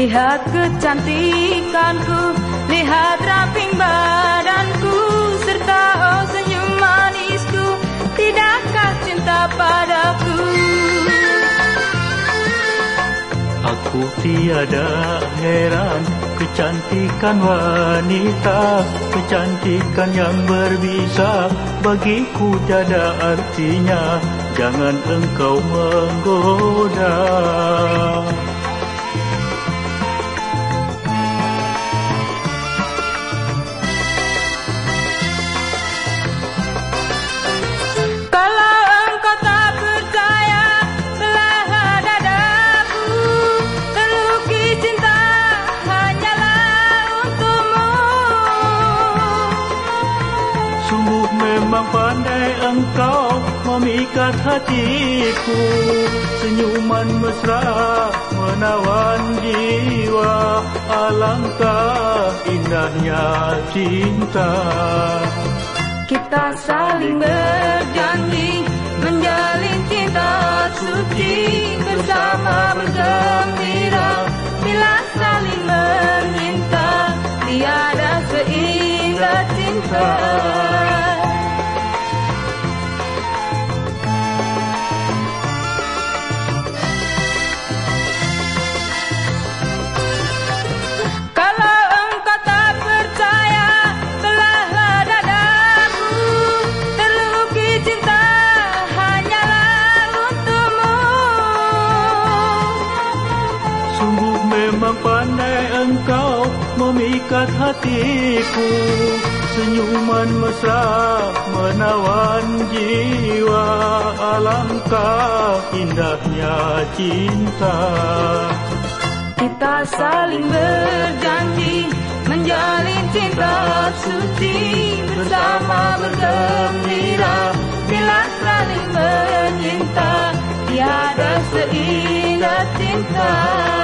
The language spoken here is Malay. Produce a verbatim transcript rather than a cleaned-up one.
Lihat kecantikanku, lihat ramping badanku, serta oh senyum manisku. Tidakkah cinta padaku? Aku tiada heran kecantikan wanita, kecantikan yang berbisa bagiku tiada artinya. Jangan engkau menggoda. Memang pandai engkau memikat hatiku, senyuman mesra menawan jiwa. Alangkah indahnya cinta. Kita saling berjanji menjalin cinta suci, bersama bergembira bila saling meminta. Tiada seindah cinta. Memang pandai engkau memikat hatiku, senyuman mesra menawan jiwa. Alangkah indahnya cinta. Kita saling berjanji menjalin cinta suci, bersama bergembira bila saling menyinta. Tiada seindah cinta.